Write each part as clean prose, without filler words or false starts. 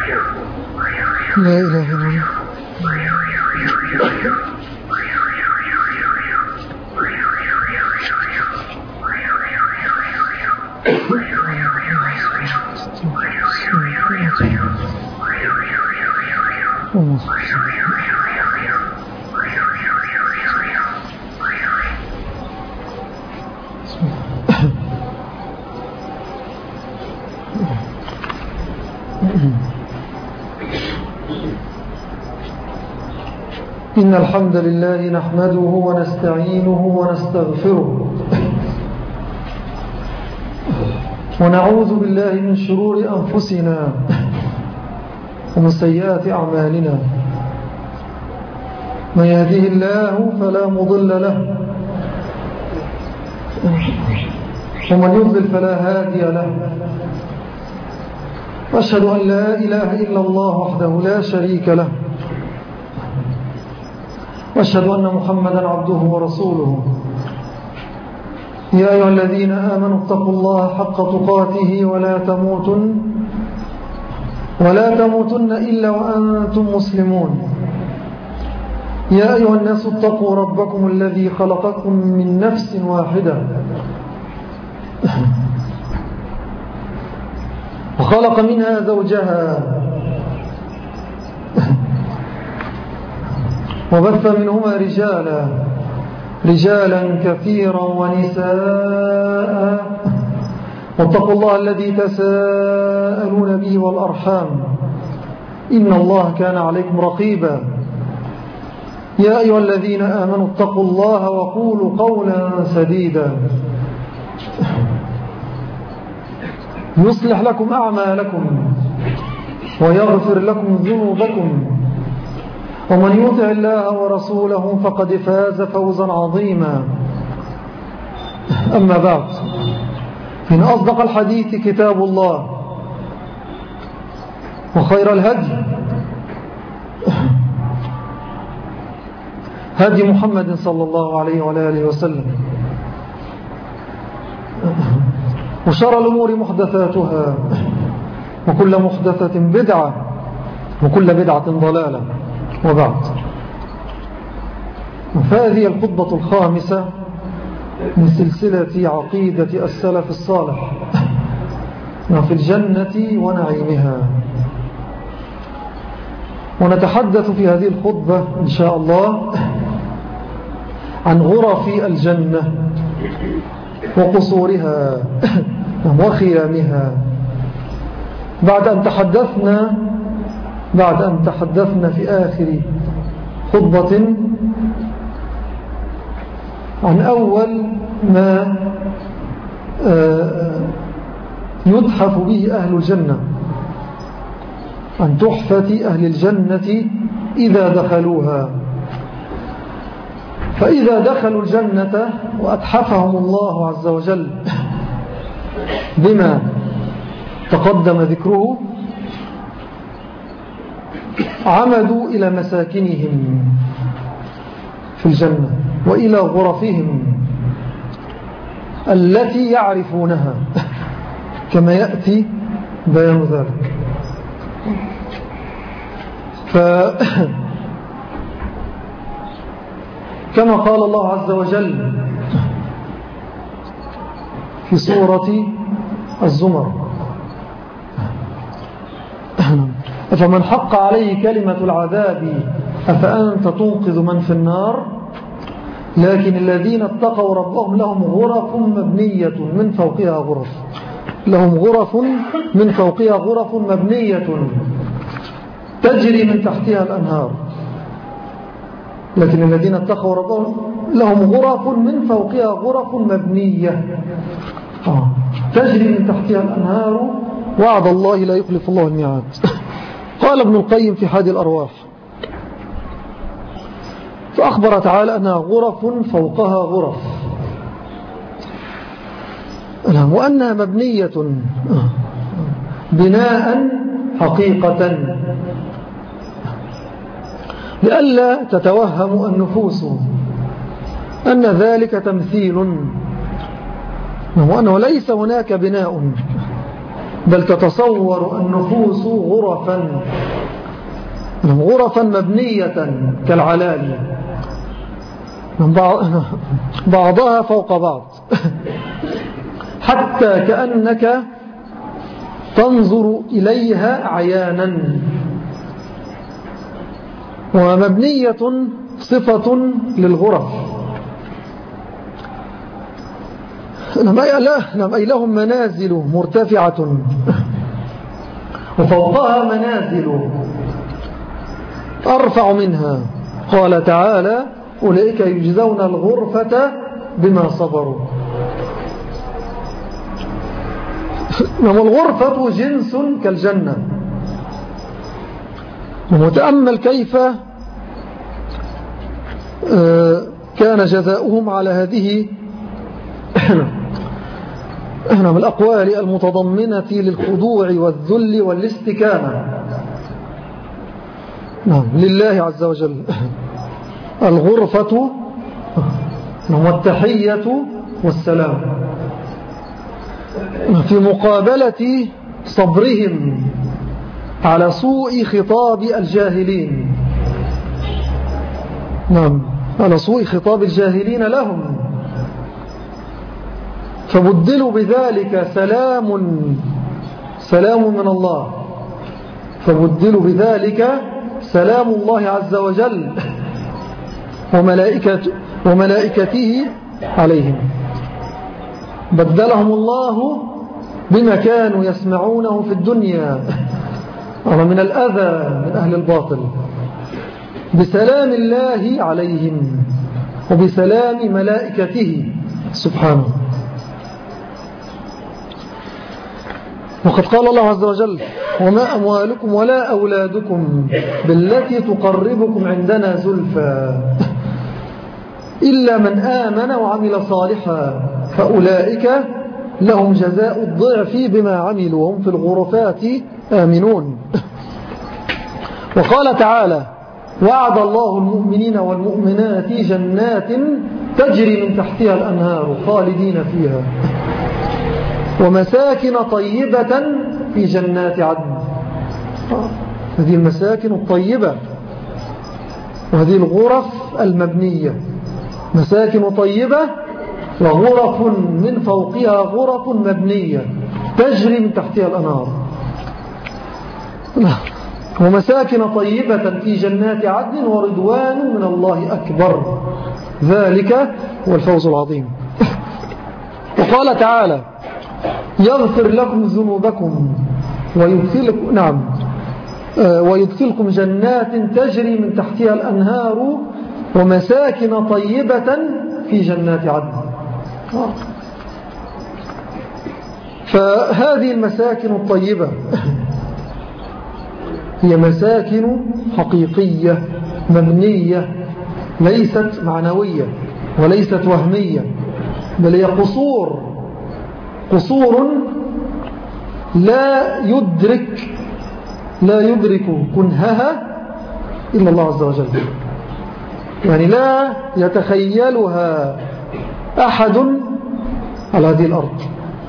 لا إله إلا الله. إن الحمد لله نحمده ونستعينه ونستغفره ونعوذ بالله من شرور أنفسنا ومن سيئات أعمالنا. من يهده الله فلا مضل له ومن يضلل فلا هادي له. وأشهد أن لا إله إلا الله وحده لا شريك له، وأشهد أن محمدا عبده ورسوله. يا أيها الذين آمنوا اتقوا الله حق تقاته ولا تموتن إلا وأنتم مسلمون. يا أيها الناس اتقوا ربكم الذي خلقكم من نفس واحدة وخلق منها زوجها وبث منهما رجالا كثيرا ونساء. واتقوا الله الذي تساءلون به والأرحام إن الله كان عليكم رقيبا. يا أيها الذين آمنوا اتقوا الله وقولوا قولا سديدا يصلح لكم أعمالكم ويغفر لكم ذنوبكم، ومن يطع الله ورسوله فقد فاز فوزا عظيما. أما بعد، إن أصدق الحديث كتاب الله، وخير الهدي هدي محمد صلى الله عليه وآله وسلم، وشر الأمور محدثاتها، وكل محدثة بدعة، وكل بدعة ضلالة. وبعد، فهذه الخطبة الخامسة من سلسلة عقيدة السلف الصالح في الجنة ونعيمها. ونتحدث في هذه الخطبة إن شاء الله عن غرف الجنة وقصورها وخيامها، بعد أن تحدثنا في آخر خطبة عن أول ما يتحف به أهل الجنة، عن تحفة أهل الجنة إذا دخلوها. فإذا دخلوا الجنة وأتحفهم الله عز وجل بما تقدم ذكره، عمدوا إلى مساكنهم في الجنة وإلى غرفهم التي يعرفونها، كما يأتي بيان ذلك. كما قال الله عز وجل في سورة الزمر: فمن حق عليه كلمة العذاب أفأنت تنقذ من في النار. لكن الذين اتقوا ربهم لهم غرف مبنية من فوقها غرف، لهم غرف من فوقها غرف مبنية تجري من تحتها الأنهار. لكن الذين اتقوا ربهم لهم غرف من فوقها غرف مبنية تجري من تحتها الأنهار وعد الله لا يخلف الله الميعاد. قال ابن القيم في حادي الأرواح: فأخبر تعالى أنها غرف فوقها غرف، وأنها مبنية بناء حقيقة، لئلا تتوهم النفوس أن ذلك تمثيل، وأنه ليس هناك بناء بل تتصور النفوس غرفا مبنية كالعلالي بعضها فوق بعض حتى كأنك تنظر إليها عيانا. ومبنية صفة للغرف، أي لهم منازل مرتفعة وفوقها منازل أرفع منها. قال تعالى: أولئك يجزون الغرفة بما صبروا. والغرفة جنس كالجنة. ومتأمل كيف كان جزاؤهم على هذه من الأقوال المتضمنة للخضوع والذل والاستكانة لله عز وجل. الغرفة والتحية والسلام في مقابلة صبرهم على سوء خطاب الجاهلين. على سوء خطاب الجاهلين لهم، فبدلوا بذلك سلام من الله، فبدلوا بذلك سلام الله عز وجل وملائكته عليهم. بدلهم الله بما كانوا يسمعونه في الدنيا من الأذى من أهل الباطل بسلام الله عليهم وبسلام ملائكته سبحانه. وقد قال الله عز وجل: وما أموالكم ولا أولادكم بالتي تقربكم عندنا زلفى إلا من آمن وعمل صالحا فأولئك لهم جزاء الضعف بما عملوا وهم في الغرفات آمنون. وقال تعالى: وعد الله المؤمنين والمؤمنات جنات تجري من تحتها الأنهار خالدين فيها ومساكن طيبة في جنات عدن. هذه المساكن الطيبة وهذه الغرف المبنية، مساكن طيبة وغرف من فوقها غرف مبنية تجري من تحتها الأنهار، ومساكن طيبة في جنات عدن ورضوان من الله أكبر، ذلك هو الفوز العظيم. وقال تعالى: يغفر لكم ذنوبكم ويدخلكم جنات تجري من تحتها الأنهار ومساكن طيبة في جنات عدن. فهذه المساكن الطيبة هي مساكن حقيقية مبنية، ليست معنوية وليست وهمية، بل هي قصور لا يدرك كنهها إلا الله عز وجل، يعني لا يتخيلها أحد على هذه الأرض،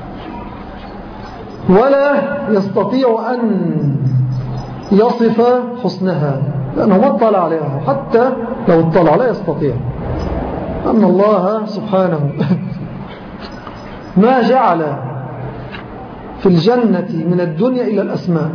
ولا يستطيع أن يصف حسنها لأنه ما اطلع عليها، حتى لو اطلع لا يستطيع. أن الله سبحانه ما جعل في الجنة من الدنيا إلا الأسماء،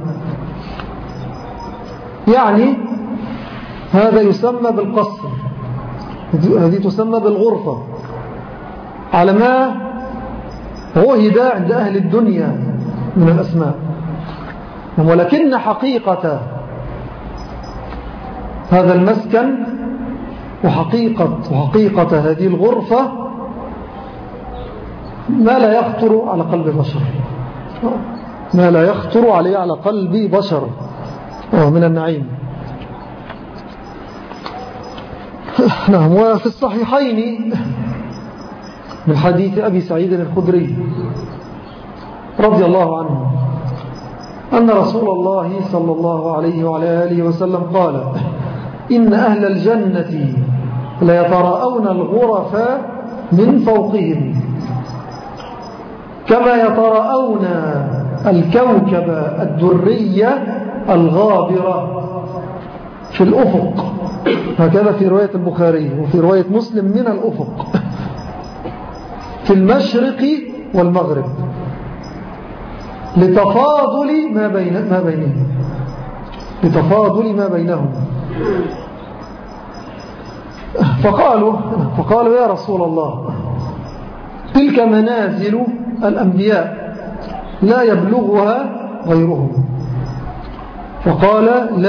يعني هذا يسمى بالقصر، هذه تسمى بالغرفة، على ما عهد عند أهل الدنيا من الأسماء. ولكن حقيقة هذا المسكن وحقيقة هذه الغرفة ما لا يخطر على قلب بشر، ما لا يخطر عليه على قلب بشر من النعيم. نعم. وفي الصحيحين من حديث أبي سعيد الخدري رضي الله عنه أن رسول الله صلى الله عليه وعلى آله وسلم قال: إن أهل الجنة ليتراءون الغرف من فوقهم كما يتراءون الكوكب الدري الغابرة في الأفق، هكذا في رواية البخاري وفي رواية مسلم من الأفق في المشرق والمغرب لتفاضل ما بينهم، لتفاضل ما بينهم. فقالوا يا رسول الله تلك منازل الأنبياء لا يبلغها غيرهم. فقال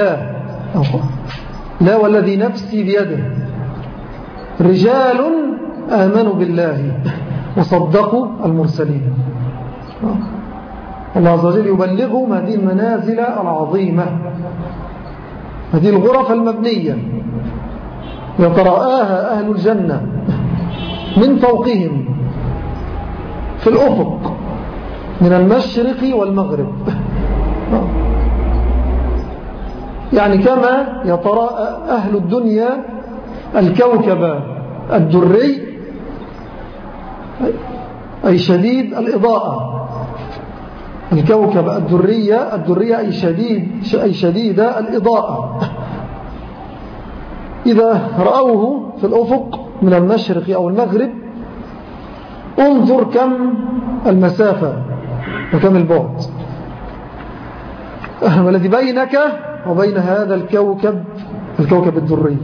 لا والذي نفسي بيده رجال آمنوا بالله وصدقوا المرسلين. الله عز وجل يبلغهم هذه المنازل العظيمة، هذه الغرف المبنية يترآها أهل الجنة من فوقهم في الأفق من المشرق والمغرب، يعني كما يترى أهل الدنيا الكوكب الدري أي شديد الإضاءة، الكوكب الدرية أي شديد الإضاءة، إذا رأوه في الأفق من المشرق أو المغرب انظر كم المسافة وكم البعد والذي بينك وبين هذا الكوكب الدري.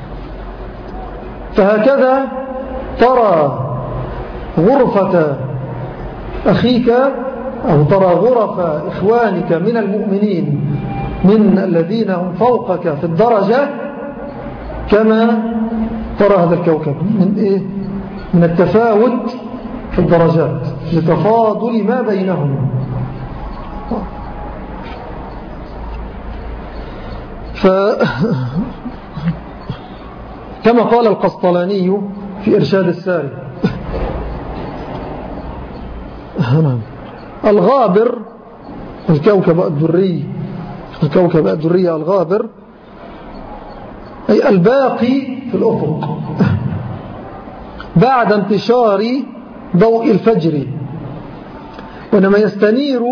فهكذا ترى غرفة أخيك أو ترى غرف إخوانك من المؤمنين من الذين هم فوقك في الدرجة كما ترى هذا الكوكب من التفاوت في الدرجات لتفاضل ما بينهم. كما قال القسطلاني في إرشاد الساري الغابر الكوكب الدري الغابر أي الباقي في الأفق بعد انتشار ضوء الفجر، وإنما يستنير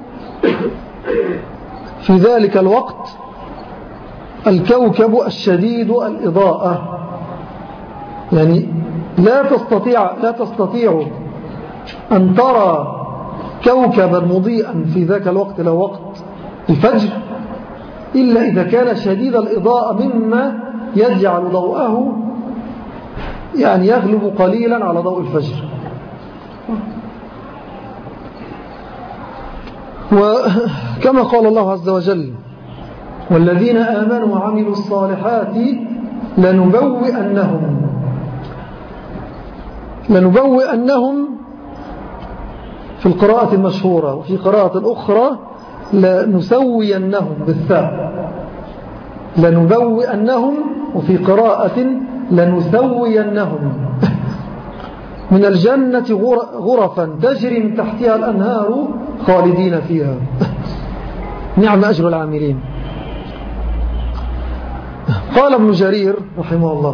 في ذلك الوقت الكوكب الشديد الإضاءة، يعني لا تستطيع أن ترى كوكبا مضيئا في ذاك الوقت له وقت الفجر إلا إذا كان شديد الإضاءة مما يجعل ضوءه يعني يغلب قليلا على ضوء الفجر. وكما قال الله عز وجل والذين آمنوا وعملوا الصالحات لنبوئنهم في القراءة المشهورة، وفي قراءة أخرى لنسوينهم بالثاء، لنبوئنهم، وفي قراءة لنسوينهم من الجنة غرفا تجري من تحتها الأنهار خالدين فيها نعم أجر العاملين. قال ابن جرير رحمه الله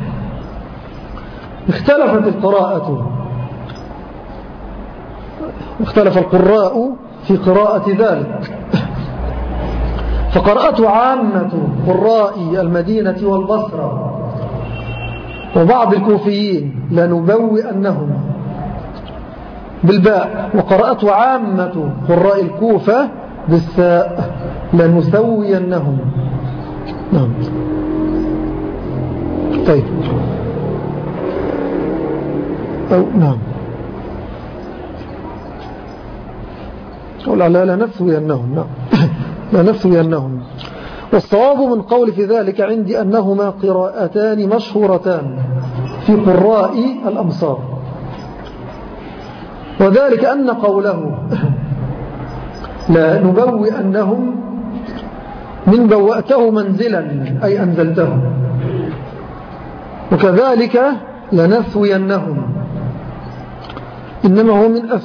اختلف القراء في قراءة ذلك، فقرأته عامة قراء المدينة والبصرة وبعض الكوفيين لنبوئنهم بالباء، وقرأته عامة قراء الكوفة بالساء لنسوينهم. نعم. طيب نعم لا نسوينهم، نعم لا نسوينهم. والصواب من قول في ذلك عندي أنهما قراءتان مشهورتان في قراء الأمصار، وذلك أن قوله لا نبوئنهم من بوأته منزلا أي أنزلته، وكذلك لنثوينهم إنما هو من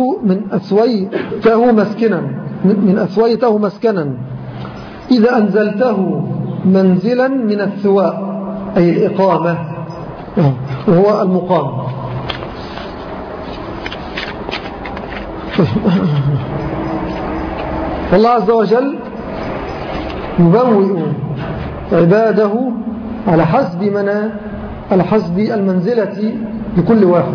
أثويته مسكنا إذا أنزلته منزلا من الثواء أي الإقامة وهو المقام. والله عز وجل يبوئ عباده على حسب المنزلة لكل واحد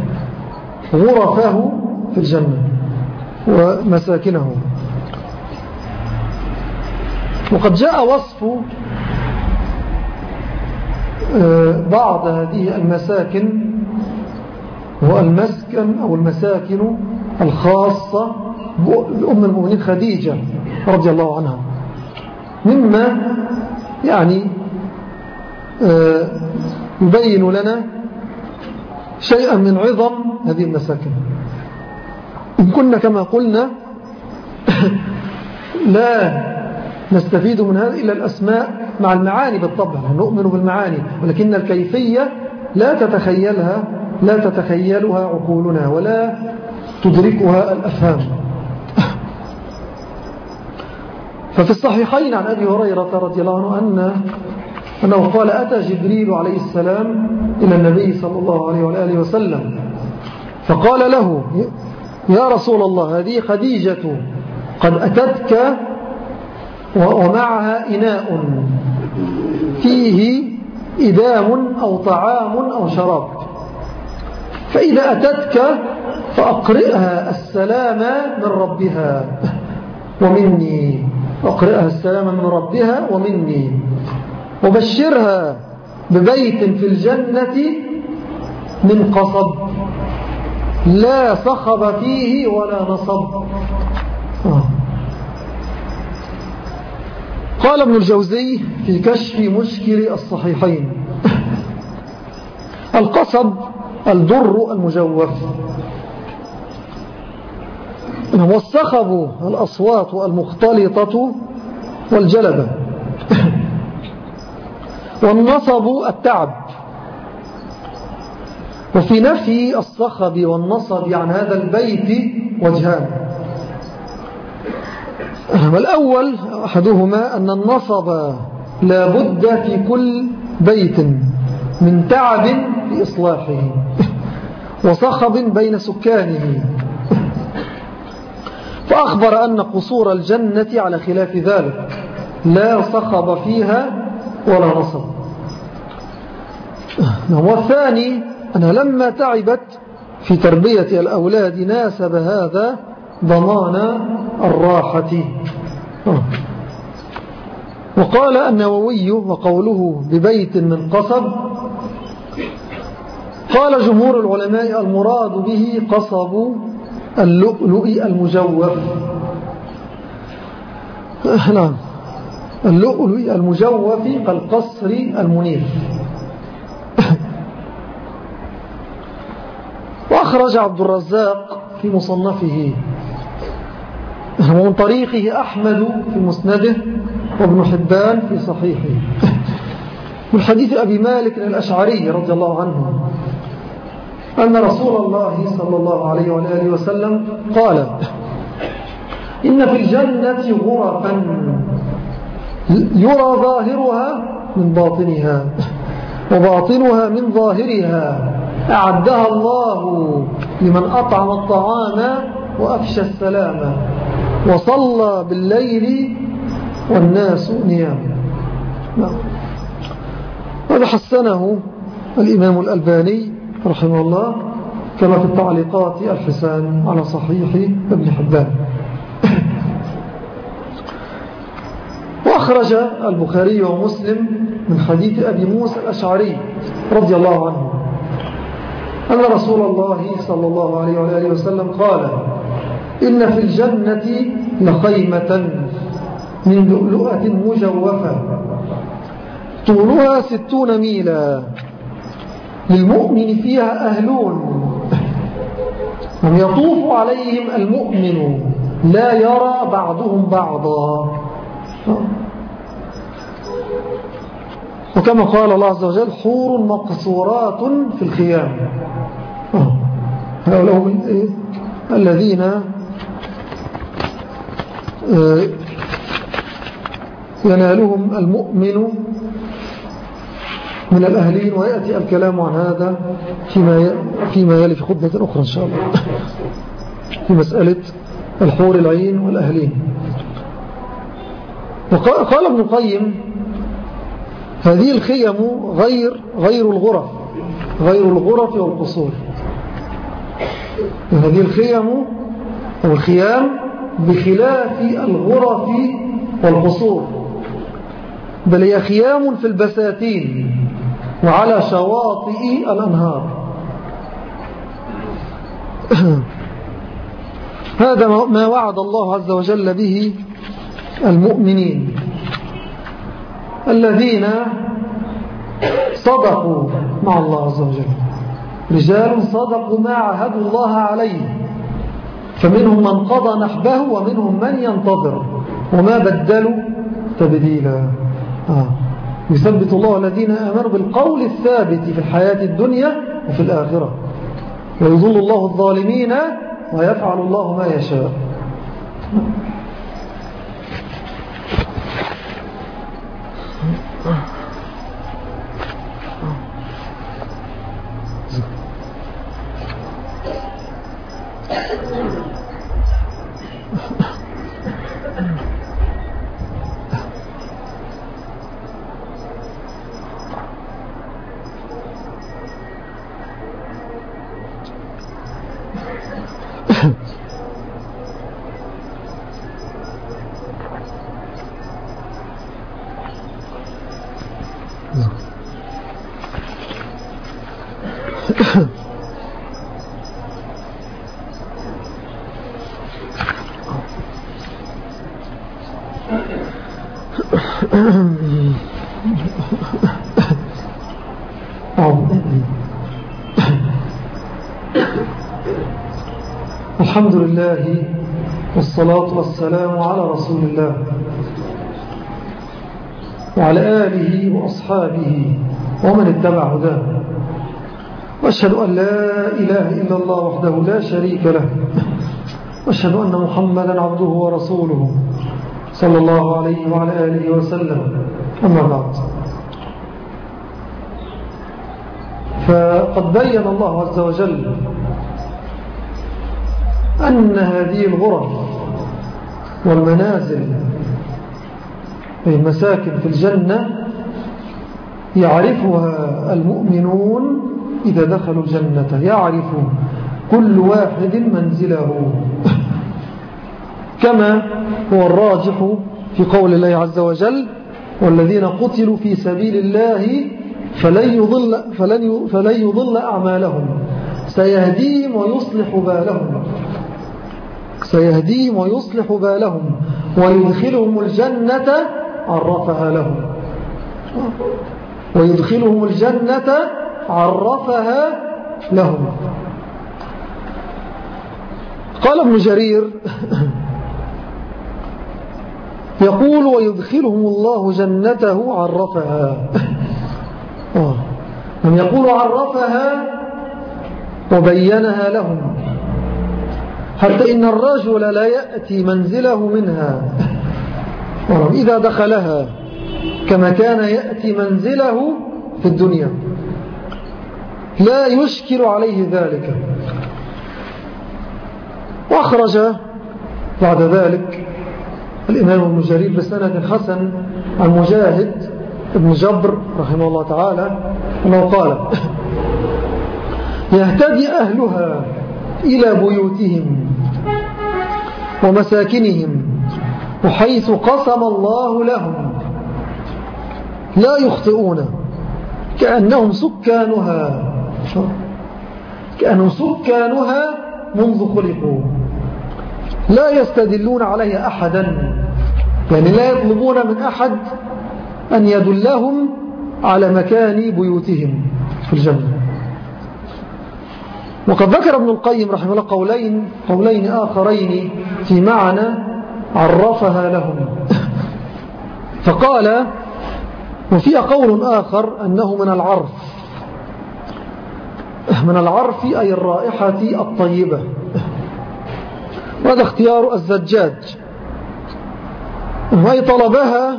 غرفه في الجنة ومساكنه. وقد جاء وصف بعض هذه المساكن هو المسكن أو المساكن الخاصة بأم المؤمنين خديجة رضي الله عنها، مما يعني يبين لنا شيئا من عظم هذه المساكن. إن كنا كما قلنا لا نستفيد من هذا إلا الأسماء مع المعاني بالطبع، نؤمن بالمعاني، ولكن الكيفية لا تتخيلها عقولنا ولا تدركها الأفهام. ففي الصحيحين عن أبي هريرة رضي الله عنه أنه قال: أتى جبريل عليه السلام إلى النبي صلى الله عليه وآله وسلم فقال له: يا رسول الله، هذه خديجة قد أتتك ومعها إناء فيه إدام أو طعام أو شراب، فإذا أتتك فأقرئها السلام من ربها ومني، أقرئها السلام من ربها ومني، وبشرها ببيت في الجنة من قصب لا صخب فيه ولا نصب. قال ابن الجوزي في كشف مشكل الصحيحين: القصب الدر المجوف، والصخب الأصوات المختلطة والجلبة، والنصب التعب. وفي نفي الصخب والنصب عن هذا البيت وجهان: والأول أحدهما أن النصب لا بد في كل بيت من تعب في إصلاحه وصخب بين سكانه، فأخبر أن قصور الجنة على خلاف ذلك لا صخب فيها ولا نصب. والثاني أنها لما تعبت في تربية الأولاد ناسب هذا ضمان الراحة. وقال النووي: وقوله ببيت من قصب، قال جمهور العلماء المراد به قصب اللؤلؤ المجوف. نعم، اللؤلؤ المجوف كالقصر المنير. وأخرج عبد الرزاق في مصنفه ومن طريقه أحمد في مسنده وابن حبان في صحيحه من حديث أبي مالك الأشعري رضي الله عنه أن رسول الله صلى الله عليه وآله وسلم قال: إن في الجنة غرفا يرى ظاهرها من باطنها وباطنها من ظاهرها، أعدها الله لمن أطعم الطعام وأفشى السلام وصلى بالليل والناس نيام. هذا حسنه الإمام الألباني رحمه الله كما في التعليقات الحسان على صحيح ابن حبان. وأخرج البخاري ومسلم من حديث أبي موسى الأشعري رضي الله عنه أن رسول الله صلى الله عليه وآله وسلم قال: إن في الجنة لخيمة من لؤلؤة مجوفة طولها 60 ميلا، للمؤمن فيها أهلون يطوف عليهم المؤمن لا يرى بعضهم بعضا. وكما قال الله عز وجل: حور مقصورات في الخيام. هؤلاء هم الذين ينالهم المؤمن من الأهلين، ويأتي الكلام عن هذا فيما يلي في خطبة أخرى إن شاء الله في مسألة الحور العين والأهلين. وقال ابن القيم هذه الخيم غير الغرف والقصور. هذه الخيم والخيام بخلاف الغرف والقصور، بل هي خيام في البساتين وعلى شواطئ الأنهار. هذا ما وعد الله عز وجل به المؤمنين الذين صدقوا مع الله عز وجل. رجال صدقوا ما عاهدوا الله عليه، فمنهم من قضى نحبه ومنهم من ينتظر وما بدلوا تبديلا. يثبت الله الذين آمنوا بالقول الثابت في الحياة الدنيا وفي الآخرة، ويضل الله الظالمين ويفعل الله ما يشاء. الحمد لله والصلاة والسلام على رسول الله وعلى آله وأصحابه ومن اتبع هداه، وأشهد أن لا إله إلا الله وحده لا شريك له، وأشهد أن محمدا عبده ورسوله صلى الله عليه وعلى آله وسلم. أما بعد، فقد بين الله عز وجل أن هذه الغرف والمنازل المساكن في الجنة يعرفها المؤمنون إذا دخلوا الجنة، يعرف كل واحد منزله، كما هو الراجح في قول الله عز وجل: والذين قتلوا في سبيل الله فلن يضل أعمالهم سيهديهم ويصلح بالهم ويدخلهم الجنة عرفها لهم. قال ابن جرير يقول: ويدخلهم الله جنته عرفها. من يقول عرفها وبينها لهم، حتى إن الرجل لا يأتي منزله منها إذا دخلها كما كان يأتي منزله في الدنيا، لا يشكل عليه ذلك. وأخرج بعد ذلك الإمام ابن جرير بسند حسن عن مجاهد ابن جبر رحمه الله تعالى أنه قال: يهتدي أهلها إلى بيوتهم ومساكنهم وحيث قسم الله لهم لا يخطئون، كأنهم سكانها منذ خلقوا، لا يستدلون عليها أحدا، يعني لا يطلبون من أحد أن يدلهم على مكان بيوتهم في الجنة. وقد ذكر ابن القيم رحمه الله قولين آخرين في معنى عرفها لهم، فقال: وفي قول آخر أنه من العرف أي الرائحة الطيبة، وهذا اختيار الزجاج، أي طلبها.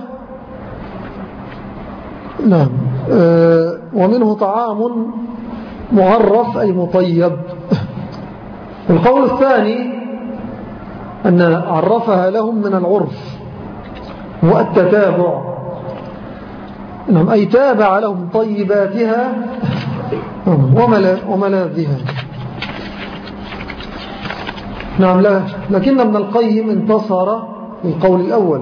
نعم. ومنه طعام معرف أي مطيب. والقول الثاني أن عرفها لهم من العرف، هو التتابع. نعم، أي تابع لهم طيباتها وملاذها. نعم، لكن ابن القيم انتصر للقول الأول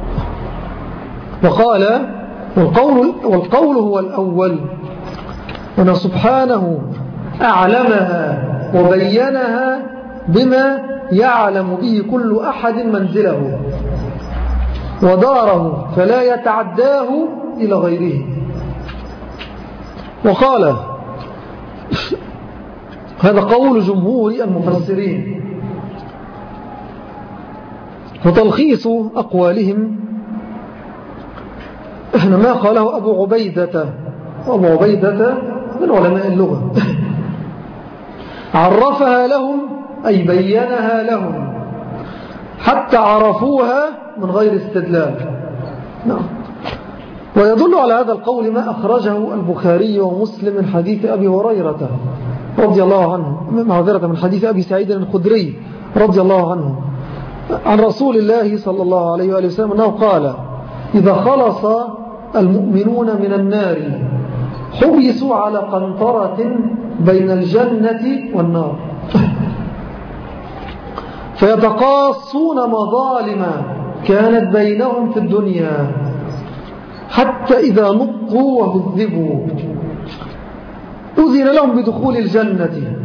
وقال والقول هو الأول، أن سبحانه أعلمها وبينها بما يعلم به كل أحد منزله وداره فلا يتعداه إلى غيره. وقال هذا قول جمهور المفسرين. وتلخيص أقوالهم ما قاله أبو عبيدة من علماء اللغة عرفها لهم أي بينها لهم حتى عرفوها من غير استدلال. نعم. ويدل على هذا القول ما أخرجه البخاري ومسلم من حديث أبي هريرة رضي الله عنه، معذرة من حديث أبي سعيد الخدري رضي الله عنه عن رسول الله صلى الله عليه وآله وسلم أنه قال: إذا خلص المؤمنون من النار حبسوا على قنطرة بين الجنة والنار فيتقاصون مظالم كانت بينهم في الدنيا حتى إذا نقوا وهذبوا أذن لهم بدخول الجنة.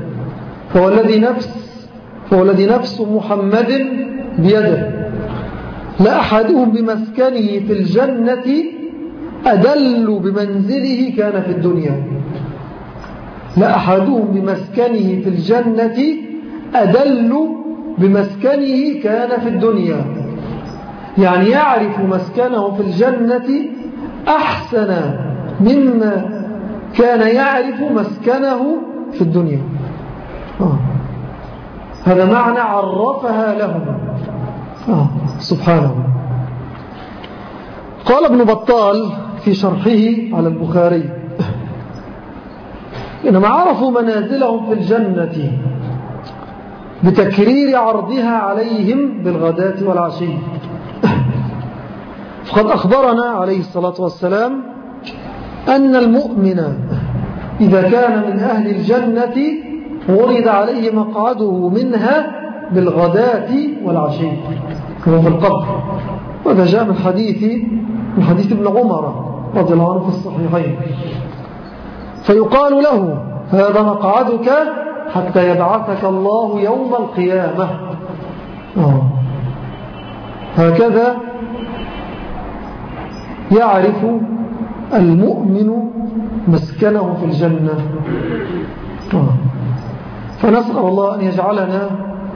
فوالذي نفس محمد بيده لأحدهم بمسكنه في الجنة أدل بمنزله كان في الدنيا. لأحدهم بمسكنه في الجنة أدل بمسكنه كان في الدنيا، يعني يعرف مسكنه في الجنة أحسن مما كان يعرف مسكنه في الدنيا. هذا معنى عرفها لهم سبحانه. قال ابن بطال في شرحه على البخاري: إنما عرفوا منازلهم في الجنة بتكرير عرضها عليهم بالغداة والعشي. فقد أخبرنا عليه الصلاة والسلام أن المؤمن إذا كان من أهل الجنة ورد عليه مقعده منها بالغداة والعشي وهو في القبر. وهذا جاء من حديث ابن عمر رضي الله عنه في الصحيحين. فيقال له: هذا مقعدك حتى يبعثك الله يوم القيامة. هكذا يعرف المؤمن مسكنه في الجنة. فنسأل الله أن يجعلنا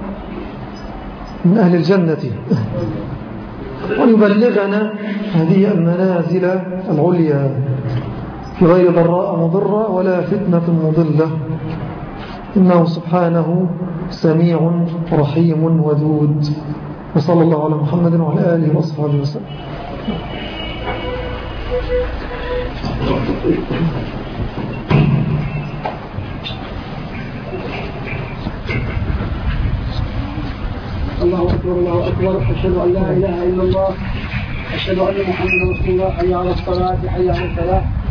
من أهل الجنة وأن يبلغنا هذه المنازل العليا في غير ضراء مضرة ولا فتنة مضلة، إنه سبحانه سميع رحيم ودود. وصلى الله على محمد وعلى آله وصحبه وسلم. الله أكبر الله أكبر، أشهد أن لا إله إلا الله، أشهد أن محمدا رسول الله، حي على الصلاة حي على الفلاح.